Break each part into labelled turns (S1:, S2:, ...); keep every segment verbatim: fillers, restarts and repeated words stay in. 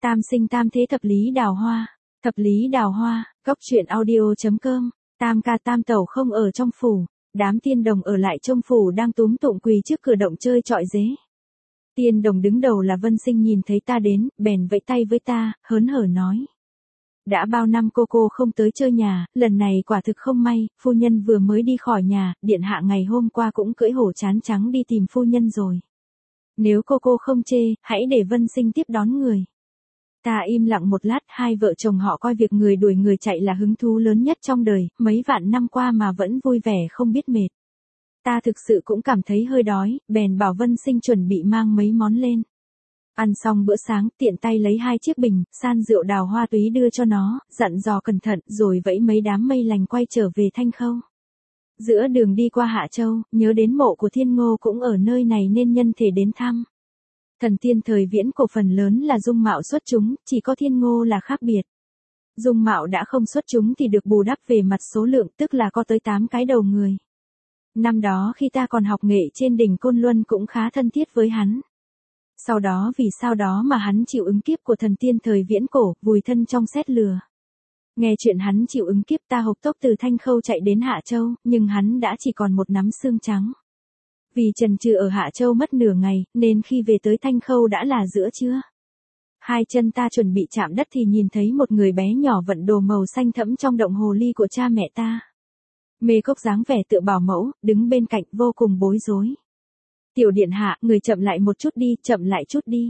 S1: Tam sinh tam thế thập lý đào hoa, thập lý đào hoa, góc truyện audio.com, tam ca tam tẩu không ở trong phủ, đám tiên đồng ở lại trong phủ đang túm tụng quỳ trước cửa động chơi trọi dế. Tiên đồng đứng đầu là Vân Sinh nhìn thấy ta đến, bèn vẫy tay với ta, hớn hở nói. Đã bao năm cô cô không tới chơi nhà, lần này quả thực không may, phu nhân vừa mới đi khỏi nhà, điện hạ ngày hôm qua cũng cưỡi hổ chán trắng đi tìm phu nhân rồi. Nếu cô cô không chê, hãy để Vân Sinh tiếp đón người. Ta im lặng một lát, hai vợ chồng họ coi việc người đuổi người chạy là hứng thú lớn nhất trong đời, mấy vạn năm qua mà vẫn vui vẻ không biết mệt. Ta thực sự cũng cảm thấy hơi đói, bèn bảo Vân Sinh chuẩn bị mang mấy món lên. Ăn xong bữa sáng, tiện tay lấy hai chiếc bình, san rượu đào hoa túy đưa cho nó, dặn dò cẩn thận, rồi vẫy mấy đám mây lành quay trở về Thanh Khâu. Giữa đường đi qua Hạ Châu, nhớ đến mộ của Thiên Ngô cũng ở nơi này nên nhân thể đến thăm. Thần tiên thời viễn cổ phần lớn là dung mạo xuất chúng, chỉ có Thiên Ngô là khác biệt. Dung mạo đã không xuất chúng thì được bù đắp về mặt số lượng, tức là có tới tám cái đầu người. Năm đó khi ta còn học nghệ trên đỉnh Côn Luân cũng khá thân thiết với hắn. Sau đó vì sao đó mà hắn chịu ứng kiếp của thần tiên thời viễn cổ, vùi thân trong sét lửa. Nghe chuyện hắn chịu ứng kiếp, ta hộc tốc từ Thanh Khâu chạy đến Hạ Châu, nhưng hắn đã chỉ còn một nắm xương trắng. Vì trần trừ ở Hạ Châu mất nửa ngày, nên khi về tới Thanh Khâu đã là giữa trưa. Hai chân ta chuẩn bị chạm đất thì nhìn thấy một người bé nhỏ vận đồ màu xanh thẫm trong động hồ ly của cha mẹ ta. Mê Cốc dáng vẻ tựa bảo mẫu, đứng bên cạnh vô cùng bối rối. Tiểu điện hạ, người chậm lại một chút đi, chậm lại chút đi.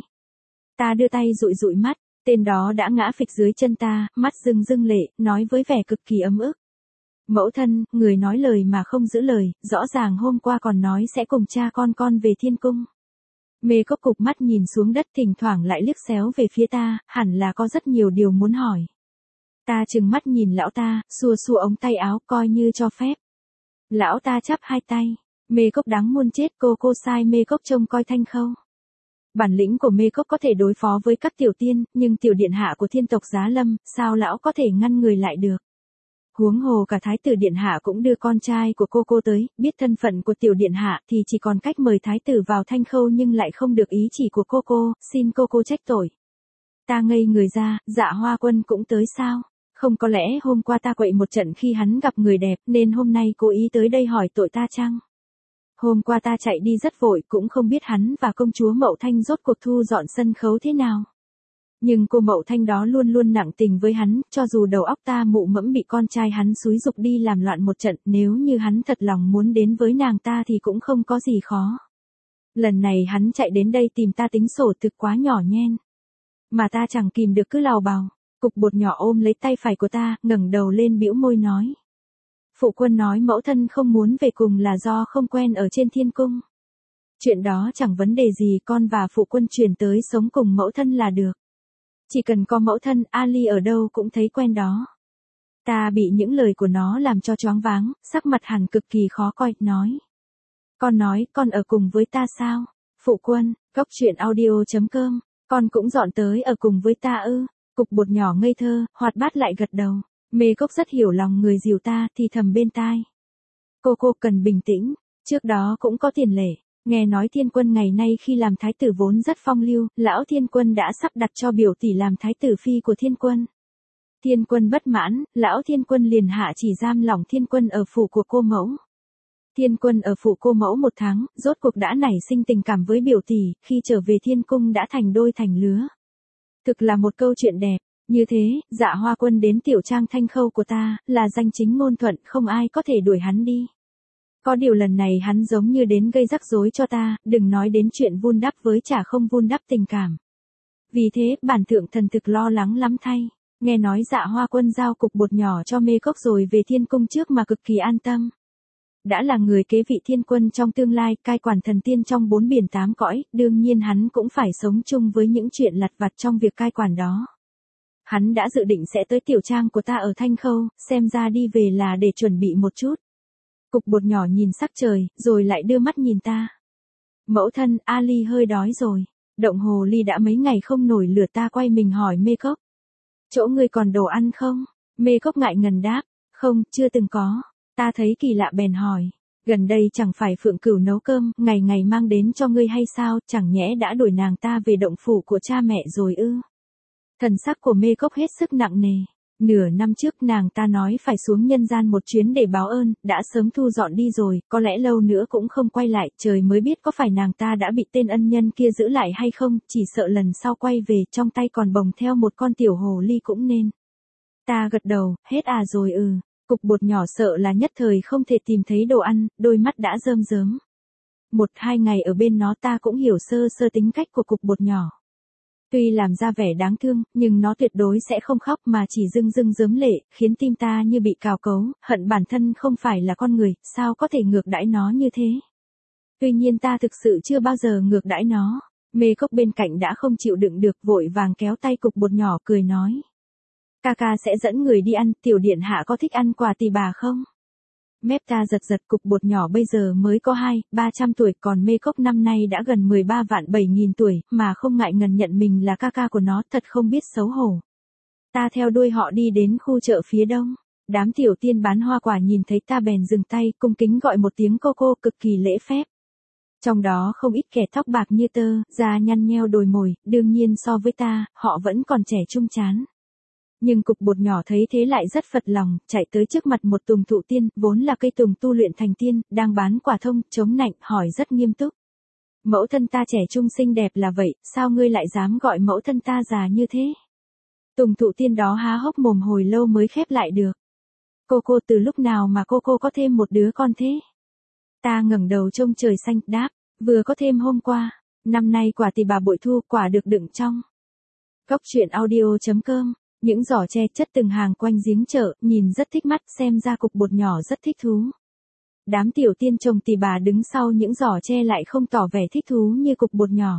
S1: Ta đưa tay dụi dụi mắt, tên đó đã ngã phịch dưới chân ta, mắt rưng rưng lệ, nói với vẻ cực kỳ ấm ức. Mẫu thân, người nói lời mà không giữ lời, rõ ràng hôm qua còn nói sẽ cùng cha con con về thiên cung. Mê Cốc cụp mắt nhìn xuống đất, thỉnh thoảng lại liếc xéo về phía ta, hẳn là có rất nhiều điều muốn hỏi. Ta trừng mắt nhìn lão ta, xua xua ống tay áo coi như cho phép. Lão ta chắp hai tay. Mê Cốc đáng muôn chết, cô cô sai Mê Cốc trông coi Thanh Khâu. Bản lĩnh của Mê Cốc có thể đối phó với các tiểu tiên, nhưng tiểu điện hạ của thiên tộc Giá Lâm, sao lão có thể ngăn người lại được? Huống hồ cả thái tử điện hạ cũng đưa con trai của cô cô tới, biết thân phận của tiểu điện hạ thì chỉ còn cách mời thái tử vào Thanh Khâu nhưng lại không được ý chỉ của cô cô, xin cô cô trách tội. Ta ngây người ra, Dạ Hoa Quân cũng tới sao? Không có lẽ hôm qua ta quậy một trận khi hắn gặp người đẹp nên hôm nay cố ý tới đây hỏi tội ta chăng? Hôm qua ta chạy đi rất vội cũng không biết hắn và công chúa Mậu Thanh rốt cuộc thu dọn sân khấu thế nào. Nhưng cô Mậu Thanh đó luôn luôn nặng tình với hắn, cho dù đầu óc ta mụ mẫm bị con trai hắn xúi giục đi làm loạn một trận, nếu như hắn thật lòng muốn đến với nàng ta thì cũng không có gì khó. Lần này hắn chạy đến đây tìm ta tính sổ thực quá nhỏ nhen. Mà ta chẳng kìm được cứ lào bào, cục bột nhỏ ôm lấy tay phải của ta, ngẩng đầu lên bĩu môi nói. Phụ quân nói mẫu thân không muốn về cùng là do không quen ở trên thiên cung. Chuyện đó chẳng vấn đề gì, con và phụ quân chuyển tới sống cùng mẫu thân là được. Chỉ cần có mẫu thân, Ali ở đâu cũng thấy quen đó. Ta bị những lời của nó làm cho choáng váng, sắc mặt hẳn cực kỳ khó coi, nói. Con nói, con ở cùng với ta sao? Phụ quân, góc truyện audio.com, con cũng dọn tới ở cùng với ta ư? Cục bột nhỏ ngây thơ, hoạt bát lại gật đầu. Mê Cốc rất hiểu lòng người dìu ta, thì thầm bên tai. Cô cô cần bình tĩnh, trước đó cũng có tiền lệ, nghe nói Thiên Quân ngày nay khi làm thái tử vốn rất phong lưu, lão Thiên Quân đã sắp đặt cho biểu tỷ làm thái tử phi của Thiên Quân. Thiên Quân bất mãn, lão Thiên Quân liền hạ chỉ giam lỏng Thiên Quân ở phủ của cô mẫu. Thiên Quân ở phủ cô mẫu một tháng, rốt cuộc đã nảy sinh tình cảm với biểu tỷ, khi trở về Thiên Cung đã thành đôi thành lứa. Thực là một câu chuyện đẹp. Như thế, Dạ Hoa Quân đến tiểu trang Thanh Khâu của ta, là danh chính ngôn thuận, không ai có thể đuổi hắn đi. Có điều lần này hắn giống như đến gây rắc rối cho ta, đừng nói đến chuyện vun đắp với chả không vun đắp tình cảm. Vì thế, bản thượng thần thực lo lắng lắm thay, nghe nói Dạ Hoa Quân giao cục bột nhỏ cho Mê Cốc rồi về thiên cung trước mà cực kỳ an tâm. Đã là người kế vị Thiên Quân trong tương lai, cai quản thần tiên trong bốn biển tám cõi, đương nhiên hắn cũng phải sống chung với những chuyện lặt vặt trong việc cai quản đó. Hắn đã dự định sẽ tới tiểu trang của ta ở Thanh Khâu, xem ra đi về là để chuẩn bị một chút. Cục bột nhỏ nhìn sắc trời, rồi lại đưa mắt nhìn ta. Mẫu thân, Ali hơi đói rồi. Động hồ ly đã mấy ngày không nổi lửa, ta quay mình hỏi Mê Cốc. Chỗ ngươi còn đồ ăn không? Mê Cốc ngại ngần đáp. Không, chưa từng có. Ta thấy kỳ lạ bèn hỏi. Gần đây chẳng phải Phượng Cửu nấu cơm, ngày ngày mang đến cho ngươi hay sao, chẳng nhẽ đã đuổi nàng ta về động phủ của cha mẹ rồi ư? Thần sắc của Mê Cốc hết sức nặng nề. Nửa năm trước nàng ta nói phải xuống nhân gian một chuyến để báo ơn, đã sớm thu dọn đi rồi, có lẽ lâu nữa cũng không quay lại, trời mới biết có phải nàng ta đã bị tên ân nhân kia giữ lại hay không, chỉ sợ lần sau quay về trong tay còn bồng theo một con tiểu hồ ly cũng nên. Ta gật đầu, hết à rồi ừ, cục bột nhỏ sợ là nhất thời không thể tìm thấy đồ ăn, đôi mắt đã rơm rớm. Một hai ngày ở bên nó ta cũng hiểu sơ sơ tính cách của cục bột nhỏ. Tuy làm ra vẻ đáng thương, nhưng nó tuyệt đối sẽ không khóc mà chỉ rưng rưng rớm lệ, khiến tim ta như bị cào cấu, hận bản thân không phải là con người, sao có thể ngược đãi nó như thế. Tuy nhiên ta thực sự chưa bao giờ ngược đãi nó. Mê Cốc bên cạnh đã không chịu đựng được, vội vàng kéo tay cục bột nhỏ cười nói. Ca ca sẽ dẫn người đi ăn, tiểu điện hạ có thích ăn quà tỳ bà không? Mép ta giật giật, cục bột nhỏ bây giờ mới có hai, ba trăm tuổi, còn Mê Cốc năm nay đã gần mười ba vạn bảy nghìn tuổi, mà không ngại ngần nhận mình là ca ca của nó, thật không biết xấu hổ. Ta theo đuôi họ đi đến khu chợ phía đông. Đám tiểu tiên bán hoa quả nhìn thấy ta bèn dừng tay, cung kính gọi một tiếng cô cô, cực kỳ lễ phép. Trong đó không ít kẻ tóc bạc như tơ, da nhăn nheo đồi mồi, đương nhiên so với ta, họ vẫn còn trẻ trung chán. Nhưng cục bột nhỏ thấy thế lại rất phật lòng, chạy tới trước mặt một tùng thụ tiên, vốn là cây tùng tu luyện thành tiên, đang bán quả thông, chống nạnh, hỏi rất nghiêm túc. Mẫu thân ta trẻ trung xinh đẹp là vậy, sao ngươi lại dám gọi mẫu thân ta già như thế? Tùng thụ tiên đó há hốc mồm hồi lâu mới khép lại được. Cô cô từ lúc nào mà cô cô có thêm một đứa con thế? Ta ngẩng đầu trông trời xanh, đáp, vừa có thêm hôm qua, năm nay quả tỳ bà bội thu, quả được đựng trong. Cốc truyện audio chấm com. Những giỏ tre chất từng hàng quanh giếng chợ, nhìn rất thích mắt, xem ra cục bột nhỏ rất thích thú. Đám tiểu tiên chồng tỳ bà đứng sau những giỏ tre lại không tỏ vẻ thích thú như cục bột nhỏ.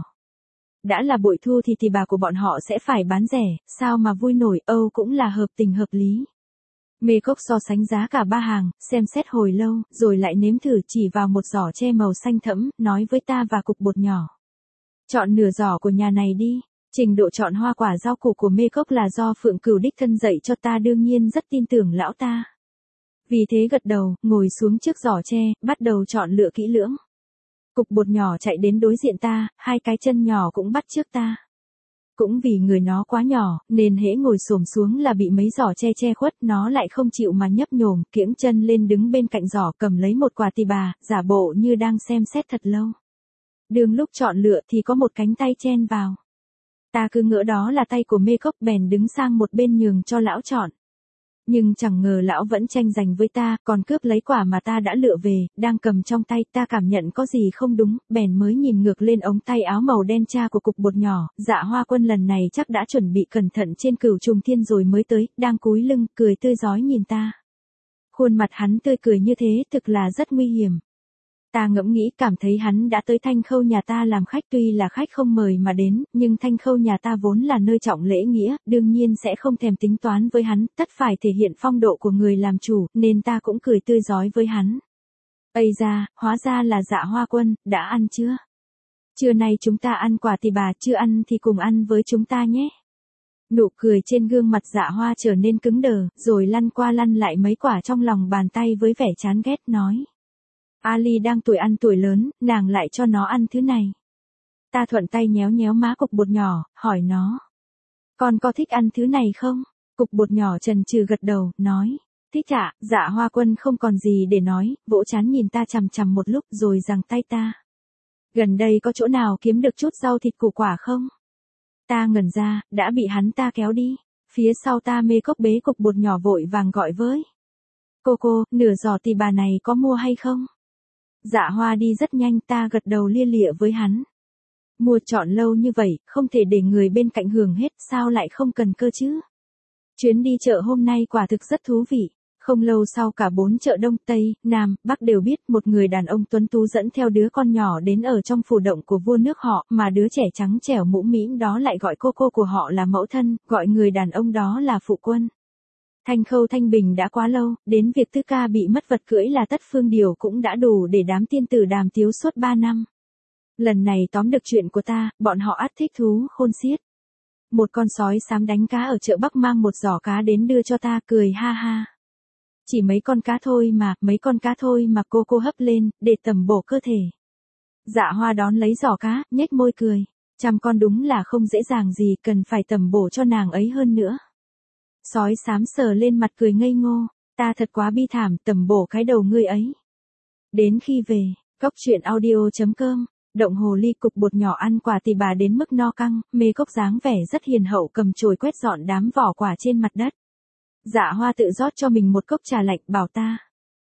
S1: Đã là bội thu thì tỳ bà của bọn họ sẽ phải bán rẻ, sao mà vui nổi, âu cũng là hợp tình hợp lý. Mê Cốc so sánh giá cả ba hàng, xem xét hồi lâu, rồi lại nếm thử, chỉ vào một giỏ tre màu xanh thẫm, nói với ta và cục bột nhỏ. Chọn nửa giỏ của nhà này đi. Trình độ chọn hoa quả rau củ của Mê Cốc là do Phượng Cửu đích thân dạy cho ta, đương nhiên rất tin tưởng lão ta. Vì thế gật đầu, ngồi xuống trước giỏ tre, bắt đầu chọn lựa kỹ lưỡng. Cục bột nhỏ chạy đến đối diện ta, hai cái chân nhỏ cũng bắt trước ta. Cũng vì người nó quá nhỏ, nên hễ ngồi xổm xuống là bị mấy giỏ tre che khuất, nó lại không chịu mà nhấp nhổm, kiễng chân lên đứng bên cạnh giỏ, cầm lấy một quả tỳ bà, giả bộ như đang xem xét thật lâu. Đường lúc chọn lựa thì có một cánh tay chen vào. Ta cứ ngỡ đó là tay của Mê Cốc, bèn đứng sang một bên nhường cho lão chọn. Nhưng chẳng ngờ lão vẫn tranh giành với ta, còn cướp lấy quả mà ta đã lựa về, đang cầm trong tay. Ta cảm nhận có gì không đúng, bèn mới nhìn ngược lên ống tay áo màu đen cha của cục bột nhỏ. Dạ Hoa Quân lần này chắc đã chuẩn bị cẩn thận trên Cửu Trùng Thiên rồi mới tới, đang cúi lưng, cười tươi rói nhìn ta. Khuôn mặt hắn tươi cười như thế thực là rất nguy hiểm. Ta ngẫm nghĩ, cảm thấy hắn đã tới Thanh Khâu nhà ta làm khách, tuy là khách không mời mà đến, nhưng Thanh Khâu nhà ta vốn là nơi trọng lễ nghĩa, đương nhiên sẽ không thèm tính toán với hắn, tất phải thể hiện phong độ của người làm chủ, nên ta cũng cười tươi rói với hắn. Ây da, hóa ra là Dạ Hoa Quân, đã ăn chưa? Trưa nay chúng ta ăn quả tỳ bà, chưa ăn thì cùng ăn với chúng ta nhé. Nụ cười trên gương mặt Dạ Hoa trở nên cứng đờ, rồi lăn qua lăn lại mấy quả trong lòng bàn tay với vẻ chán ghét, nói. Ali đang tuổi ăn tuổi lớn, nàng lại cho nó ăn thứ này. Ta thuận tay nhéo nhéo má cục bột nhỏ, hỏi nó. Con có thích ăn thứ này không? Cục bột nhỏ chần chừ gật đầu, nói. Thích ạ. Dạ Hoa Quân không còn gì để nói, vỗ trán nhìn ta chằm chằm một lúc rồi giằng tay ta. Gần đây có chỗ nào kiếm được chút rau thịt củ quả không? Ta ngẩn ra, đã bị hắn ta kéo đi. Phía sau ta Mê Cốc bế cục bột nhỏ vội vàng gọi với. Cô cô, nửa giỏ tỳ bà này có mua hay không? Dạ Hoa đi rất nhanh, ta gật đầu lia lịa với hắn. Mua chọn lâu như vậy, không thể để người bên cạnh hưởng hết, sao lại không cần cơ chứ? Chuyến đi chợ hôm nay quả thực rất thú vị. Không lâu sau cả bốn chợ Đông, Tây, Nam, Bắc đều biết một người đàn ông tuấn tú dẫn theo đứa con nhỏ đến ở trong phủ động của vua nước họ, mà đứa trẻ trắng trẻo mũm mĩm đó lại gọi cô cô của họ là mẫu thân, gọi người đàn ông đó là phụ quân. Thanh Khâu thanh bình đã quá lâu, đến việc Tư Ca bị mất vật cưỡi là tất phương điều cũng đã đủ để đám tiên tử đàm tiếu suốt ba năm. Lần này tóm được chuyện của ta, bọn họ ắt thích thú khôn xiết. Một con sói xám đánh cá ở chợ Bắc mang một giỏ cá đến đưa cho ta, cười ha ha. Chỉ mấy con cá thôi mà, mấy con cá thôi mà cô cô hấp lên, để tẩm bổ cơ thể. Dạ Hoa đón lấy giỏ cá, nhếch môi cười. Chăm con đúng là không dễ dàng gì, cần phải tầm bổ cho nàng ấy hơn nữa. Sói xám sờ lên mặt cười ngây ngô, ta thật quá bi thảm, tầm bổ cái đầu ngươi ấy. Đến khi về, cốc truyện audio chấm com, động hồ ly cục bột nhỏ ăn quả tỳ bà đến mức no căng, mê cốc dáng vẻ rất hiền hậu cầm chổi quét dọn đám vỏ quả trên mặt đất. Dạ Hoa tự rót cho mình một cốc trà lạnh bảo ta.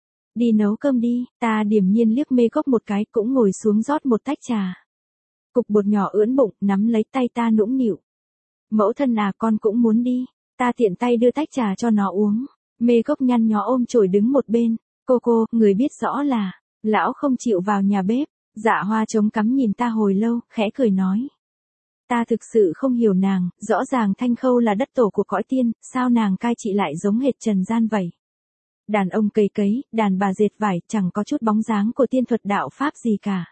S1: Đi nấu cơm đi, ta điềm nhiên liếc mê cốc một cái cũng ngồi xuống rót một tách trà. Cục bột nhỏ ưỡn bụng, nắm lấy tay ta nũng nịu. Mẫu thân à, con cũng muốn đi, ta tiện tay đưa tách trà cho nó uống. Mê cốc nhăn nhó ôm chổi đứng một bên, cô cô, người biết rõ là, lão không chịu vào nhà bếp. Dạ Hoa chống cắm nhìn ta hồi lâu, khẽ cười nói. Ta thực sự không hiểu nàng, rõ ràng Thanh Khâu là đất tổ của cõi tiên, sao nàng cai trị lại giống hệt trần gian vậy? Đàn ông cấy cấy, đàn bà dệt vải, chẳng có chút bóng dáng của tiên thuật đạo pháp gì cả.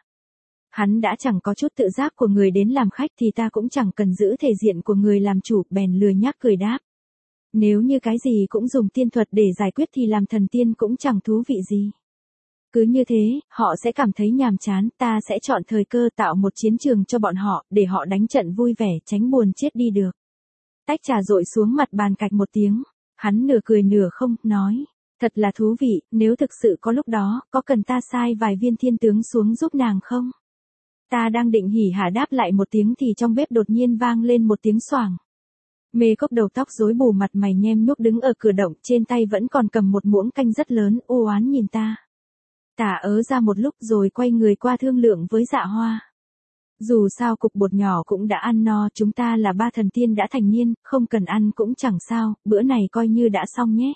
S1: Hắn đã chẳng có chút tự giác của người đến làm khách thì ta cũng chẳng cần giữ thể diện của người làm chủ, bèn lười nhác cười đáp. Nếu như cái gì cũng dùng tiên thuật để giải quyết thì làm thần tiên cũng chẳng thú vị gì. Cứ như thế, họ sẽ cảm thấy nhàm chán, ta sẽ chọn thời cơ tạo một chiến trường cho bọn họ, để họ đánh trận vui vẻ, tránh buồn chết đi được. Tách trà rội xuống mặt bàn cạch một tiếng, hắn nửa cười nửa không, nói. Thật là thú vị, nếu thực sự có lúc đó, có cần ta sai vài viên thiên tướng xuống giúp nàng không? Ta đang định hỉ hả đáp lại một tiếng thì trong bếp đột nhiên vang lên một tiếng xoàng. Mê cốc đầu tóc rối bù mặt mày nhem nhúc đứng ở cửa động, trên tay vẫn còn cầm một muỗng canh rất lớn, u oán nhìn ta. Tả ớ ra một lúc rồi quay người qua thương lượng với Dạ Hoa. Dù sao cục bột nhỏ cũng đã ăn no, chúng ta là ba thần tiên đã thành niên, không cần ăn cũng chẳng sao, bữa này coi như đã xong nhé.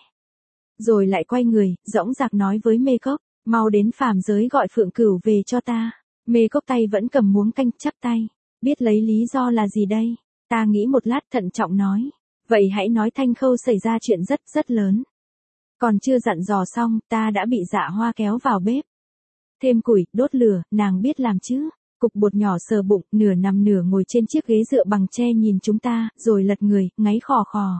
S1: Rồi lại quay người, dõng dạc nói với Mê Cốc, mau đến phàm giới gọi Phượng Cửu về cho ta. Mê Cốc tay vẫn cầm muỗng canh, chắp tay, biết lấy lý do là gì đây? Ta nghĩ một lát thận trọng nói, vậy hãy nói Thanh Khâu xảy ra chuyện rất rất lớn. Còn chưa dặn dò xong, ta đã bị Dạ Hoa kéo vào bếp. Thêm củi, đốt lửa, nàng biết làm chứ. Cục bột nhỏ sờ bụng, nửa nằm nửa ngồi trên chiếc ghế dựa bằng tre nhìn chúng ta, rồi lật người, ngáy khò khò.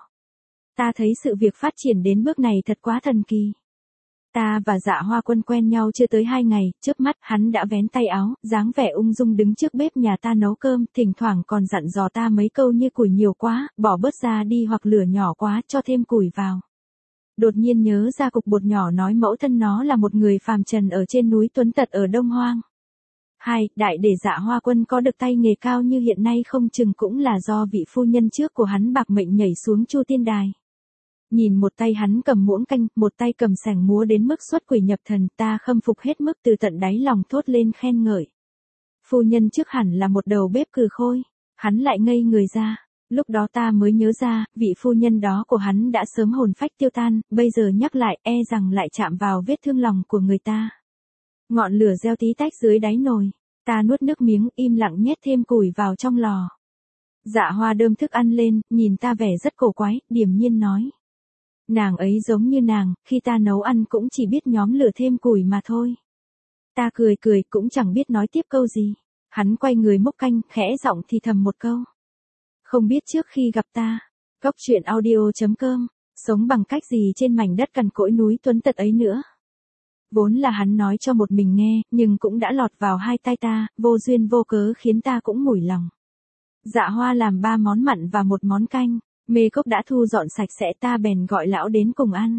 S1: Ta thấy sự việc phát triển đến bước này thật quá thần kỳ. Ta và Dạ Hoa Quân quen nhau chưa tới hai ngày, chớp mắt hắn đã vén tay áo, dáng vẻ ung dung đứng trước bếp nhà ta nấu cơm, thỉnh thoảng còn dặn dò ta mấy câu như củi nhiều quá, bỏ bớt ra đi hoặc lửa nhỏ quá, cho thêm củi vào. Đột nhiên nhớ ra cục bột nhỏ nói mẫu thân nó là một người phàm trần ở trên núi Tuấn Tật ở Đông Hoang. Hai, đại để Dạ Hoa Quân có được tay nghề cao như hiện nay không chừng cũng là do vị phu nhân trước của hắn bạc mệnh nhảy xuống Chu Tiên Đài. Nhìn một tay hắn cầm muỗng canh, một tay cầm sẻng múa đến mức xuất quỷ nhập thần, ta khâm phục hết mức từ tận đáy lòng thốt lên khen ngợi. Phu nhân trước hẳn là một đầu bếp cừ khôi, hắn lại ngây người ra. Lúc đó ta mới nhớ ra, vị phu nhân đó của hắn đã sớm hồn phách tiêu tan, bây giờ nhắc lại e rằng lại chạm vào vết thương lòng của người ta. Ngọn lửa reo tí tách dưới đáy nồi, ta nuốt nước miếng im lặng nhét thêm củi vào trong lò. Dạ Hoa đơm thức ăn lên, nhìn ta vẻ rất cổ quái, điềm nhiên nói. Nàng ấy giống như nàng, khi ta nấu ăn cũng chỉ biết nhóm lửa thêm củi mà thôi. Ta cười cười cũng chẳng biết nói tiếp câu gì. Hắn quay người múc canh, khẽ giọng thì thầm một câu. Không biết trước khi gặp ta, cốc truyện audio chấm com, sống bằng cách gì trên mảnh đất cằn cỗi núi Tuấn Tật ấy nữa. Vốn là hắn nói cho một mình nghe, nhưng cũng đã lọt vào hai tai ta, vô duyên vô cớ khiến ta cũng mủi lòng. Dạ Hoa làm ba món mặn và một món canh, Mê Cốc đã thu dọn sạch sẽ, ta bèn gọi lão đến cùng ăn.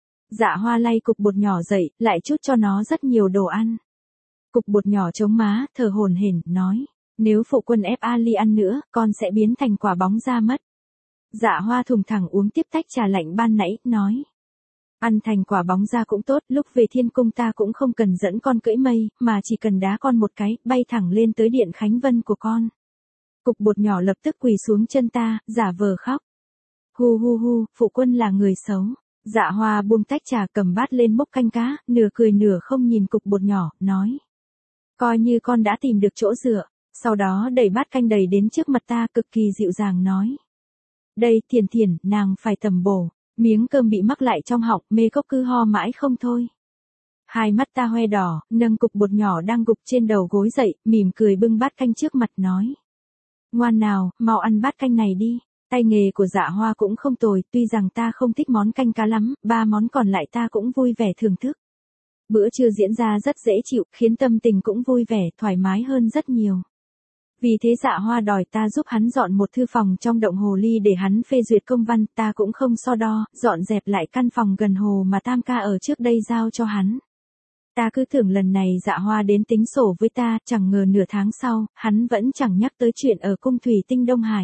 S1: Dạ Hoa lay cục bột nhỏ dậy, lại chút cho nó rất nhiều đồ ăn. Cục bột nhỏ chống má, thở hổn hển, nói. Nếu phụ quân ép Ali ăn nữa, con sẽ biến thành quả bóng ra mất. Dạ Hoa thùng thẳng uống tiếp tách trà lạnh ban nãy, nói. Ăn thành quả bóng ra cũng tốt, lúc về thiên cung ta cũng không cần dẫn con cưỡi mây, mà chỉ cần đá con một cái, bay thẳng lên tới điện Khánh Vân của con. Cục bột nhỏ lập tức quỳ xuống chân ta, giả vờ khóc. Hu hu hu, phụ quân là người xấu. Dạ Hoa buông tách trà cầm bát lên múc canh cá, nửa cười nửa không nhìn cục bột nhỏ, nói. Coi như con đã tìm được chỗ dựa. Sau đó đẩy bát canh đầy đến trước mặt ta cực kỳ dịu dàng nói. Đây Thiền Thiền, nàng phải tầm bổ. Miếng cơm bị mắc lại trong họng, Mê Cốc cứ ho mãi không thôi. Hai mắt ta hoe đỏ, nâng cục bột nhỏ đang gục trên đầu gối dậy, mỉm cười bưng bát canh trước mặt nói. Ngoan nào, mau ăn bát canh này đi. Tay nghề của Dạ Hoa cũng không tồi, tuy rằng ta không thích món canh cá lắm, ba món còn lại ta cũng vui vẻ thưởng thức. Bữa trưa diễn ra rất dễ chịu, khiến tâm tình cũng vui vẻ, thoải mái hơn rất nhiều. Vì thế Dạ Hoa đòi ta giúp hắn dọn một thư phòng trong động hồ ly để hắn phê duyệt công văn, ta cũng không so đo, dọn dẹp lại căn phòng gần hồ mà Tam ca ở trước đây giao cho hắn. Ta cứ tưởng lần này Dạ Hoa đến tính sổ với ta, chẳng ngờ nửa tháng sau, hắn vẫn chẳng nhắc tới chuyện ở cung thủy tinh Đông Hải.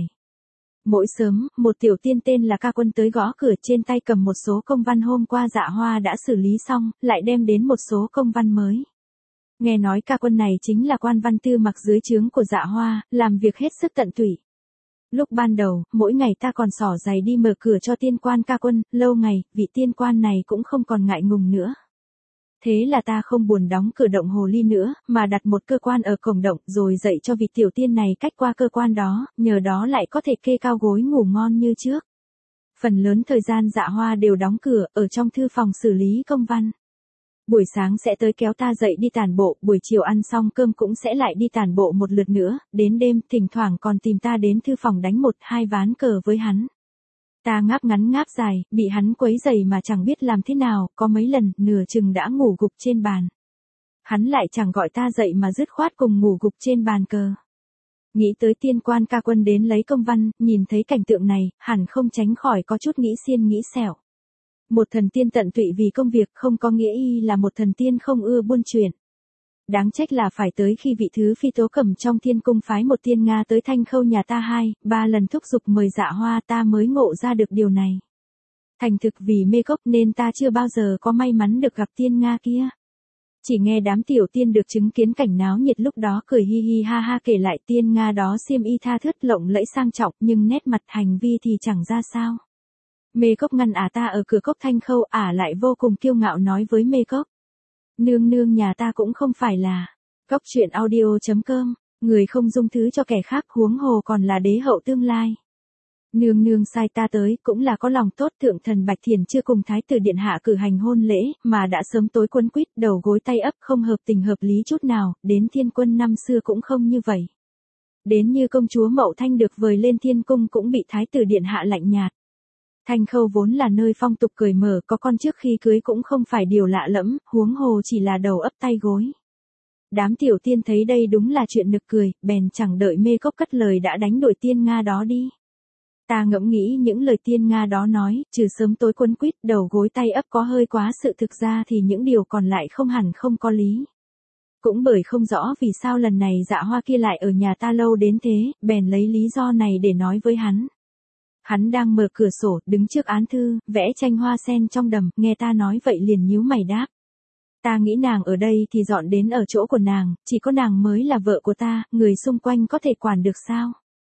S1: Mỗi sớm, một tiểu tiên tên là Ca Quân tới gõ cửa, trên tay cầm một số công văn hôm qua Dạ Hoa đã xử lý xong, lại đem đến một số công văn mới. Nghe nói Ca Quân này chính là quan văn tư mặc dưới trướng của Dạ Hoa, làm việc hết sức tận tụy. Lúc ban đầu, mỗi ngày ta còn xỏ giày đi mở cửa cho tiên quan Ca Quân, lâu ngày, vị tiên quan này cũng không còn ngại ngùng nữa. Thế là ta không buồn đóng cửa động hồ ly nữa, mà đặt một cơ quan ở cổng động rồi dạy cho vị tiểu tiên này cách qua cơ quan đó, nhờ đó lại có thể kê cao gối ngủ ngon như trước. Phần lớn thời gian Dạ Hoa đều đóng cửa, ở trong thư phòng xử lý công văn. Buổi sáng sẽ tới kéo ta dậy đi tản bộ, buổi chiều ăn xong cơm cũng sẽ lại đi tản bộ một lượt nữa, đến đêm thỉnh thoảng còn tìm ta đến thư phòng đánh một hai ván cờ với hắn. Ta ngáp ngắn ngáp dài, bị hắn quấy rầy mà chẳng biết làm thế nào, có mấy lần, nửa chừng đã ngủ gục trên bàn. Hắn lại chẳng gọi ta dậy mà dứt khoát cùng ngủ gục trên bàn cờ. Nghĩ tới tiên quan Ca Quân đến lấy công văn, nhìn thấy cảnh tượng này, hẳn không tránh khỏi có chút nghĩ xiên nghĩ xẻo. Một thần tiên tận tụy vì công việc không có nghĩa y là một thần tiên không ưa buôn chuyện. Đáng trách là phải tới khi vị thứ phi tố cầm trong thiên cung phái một tiên Nga tới Thanh Khâu nhà ta hai, ba lần thúc giục mời Dạ Hoa ta mới ngộ ra được điều này. Thành thực vì mê cốc nên ta chưa bao giờ có may mắn được gặp tiên Nga kia. Chỉ nghe đám tiểu tiên được chứng kiến cảnh náo nhiệt lúc đó cười hi hi ha ha kể lại tiên Nga đó xiêm y tha thướt lộng lẫy sang trọng nhưng nét mặt hành vi thì chẳng ra sao. Mê cốc ngăn ả ta ở cửa cốc Thanh Khâu, ả lại vô cùng kiêu ngạo nói với mê cốc. Nương nương nhà ta cũng không phải là cốc truyện audio chấm com, người không dung thứ cho kẻ khác huống hồ còn là đế hậu tương lai. Nương nương sai ta tới cũng là có lòng tốt, thượng thần Bạch Thiền chưa cùng thái tử điện hạ cử hành hôn lễ mà đã sớm tối quấn quýt đầu gối tay ấp không hợp tình hợp lý chút nào, đến thiên quân năm xưa cũng không như vậy. Đến như công chúa Mậu Thanh được vời lên thiên cung cũng bị thái tử điện hạ lạnh nhạt. Thanh Khâu vốn là nơi phong tục cởi mở, có con trước khi cưới cũng không phải điều lạ lẫm, huống hồ chỉ là đầu ấp tay gối. Đám tiểu tiên thấy đây đúng là chuyện nực cười, bèn chẳng đợi mê cốc cất lời đã đánh đuổi tiên Nga đó đi. Ta ngẫm nghĩ những lời tiên Nga đó nói, trừ sớm tối quấn quýt đầu gối tay ấp có hơi quá sự, thực ra thì những điều còn lại không hẳn không có lý. Cũng bởi không rõ vì sao lần này Dạ Hoa kia lại ở nhà ta lâu đến thế, bèn lấy lý do này để nói với hắn. Hắn đang mở cửa sổ, đứng trước án thư, vẽ tranh hoa sen trong đầm, nghe ta nói vậy liền nhíu mày đáp. Ta nghĩ nàng ở đây thì dọn đến ở chỗ của nàng, chỉ có nàng mới là vợ của ta, người xung quanh có thể quản được sao?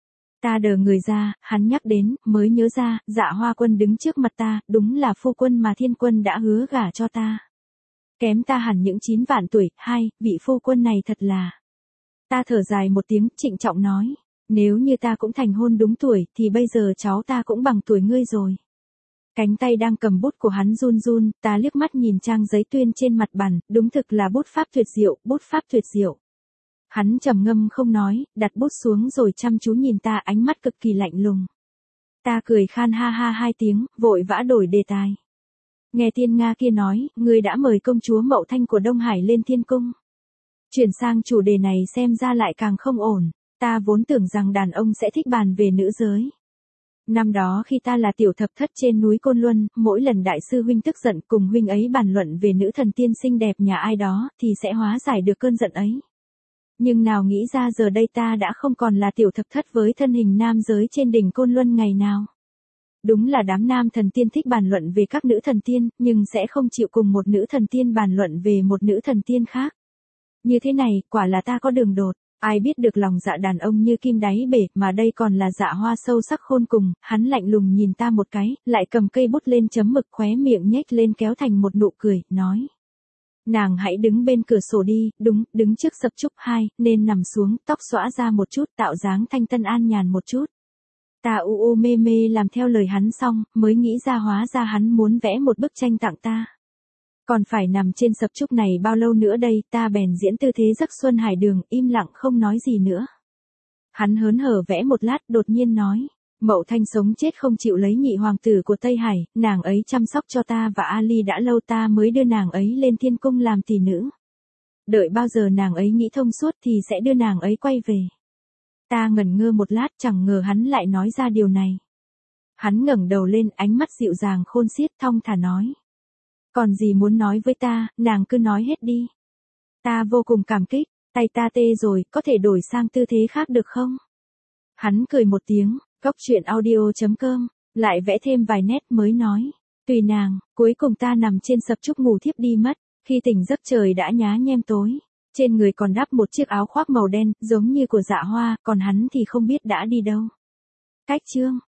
S1: Ta đờ người ra, hắn nhắc đến, mới nhớ ra, Dạ Hoa Quân đứng trước mặt ta, đúng là phu quân mà thiên quân đã hứa gả cho ta. Kém ta hẳn những chín vạn tuổi, hai, vị phu quân này thật là. Ta thở dài một tiếng, trịnh trọng nói. Nếu như ta cũng thành hôn đúng tuổi, thì bây giờ cháu ta cũng bằng tuổi ngươi rồi. Cánh tay đang cầm bút của hắn run run, ta liếc mắt nhìn trang giấy tuyên trên mặt bàn, đúng thực là bút pháp tuyệt diệu, bút pháp tuyệt diệu. Hắn trầm ngâm không nói, đặt bút xuống rồi chăm chú nhìn ta, ánh mắt cực kỳ lạnh lùng. Ta cười khan ha ha hai tiếng, vội vã đổi đề tài. Nghe tiên Nga kia nói, ngươi đã mời công chúa Mậu Thanh của Đông Hải lên thiên cung. Chuyển sang chủ đề này xem ra lại càng không ổn. Ta vốn tưởng rằng đàn ông sẽ thích bàn về nữ giới. Năm đó khi ta là tiểu thập thất trên núi Côn Luân, mỗi lần đại sư huynh tức giận cùng huynh ấy bàn luận về nữ thần tiên xinh đẹp nhà ai đó, thì sẽ hóa giải được cơn giận ấy. Nhưng nào nghĩ ra giờ đây ta đã không còn là tiểu thập thất với thân hình nam giới trên đỉnh Côn Luân ngày nào. Đúng là đám nam thần tiên thích bàn luận về các nữ thần tiên, nhưng sẽ không chịu cùng một nữ thần tiên bàn luận về một nữ thần tiên khác. Như thế này, quả là ta có đường đột. Ai biết được lòng dạ đàn ông như kim đáy bể, mà đây còn là Dạ Hoa sâu sắc khôn cùng, hắn lạnh lùng nhìn ta một cái, lại cầm cây bút lên chấm mực, khóe miệng nhếch lên kéo thành một nụ cười, nói. Nàng hãy đứng bên cửa sổ đi, đúng, đứng trước sập trúc hai, nên nằm xuống, tóc xõa ra một chút, tạo dáng thanh tân an nhàn một chút. Ta u u mê mê làm theo lời hắn xong, mới nghĩ ra hóa ra hắn muốn vẽ một bức tranh tặng ta. Còn phải nằm trên sập trúc này bao lâu nữa đây, ta bèn diễn tư thế giấc xuân hải đường, im lặng không nói gì nữa. Hắn hớn hở vẽ một lát, đột nhiên nói, Mậu Thanh sống chết không chịu lấy nhị hoàng tử của Tây Hải, nàng ấy chăm sóc cho ta và Ali đã lâu, ta mới đưa nàng ấy lên thiên cung làm tỷ nữ. Đợi bao giờ nàng ấy nghĩ thông suốt thì sẽ đưa nàng ấy quay về. Ta ngẩn ngơ một lát, chẳng ngờ hắn lại nói ra điều này. Hắn ngẩng đầu lên, ánh mắt dịu dàng khôn xiết, thong thả nói. Còn gì muốn nói với ta, nàng cứ nói hết đi. Ta vô cùng cảm kích, tay ta tê rồi, có thể đổi sang tư thế khác được không? Hắn cười một tiếng, Cốc truyện audio chấm com, lại vẽ thêm vài nét mới nói. Tùy nàng, cuối cùng ta nằm trên sập trúc ngủ thiếp đi mất, khi tỉnh giấc trời đã nhá nhem tối. Trên người còn đắp một chiếc áo khoác màu đen, giống như của Dạ Hoa, còn hắn thì không biết đã đi đâu. Cách chương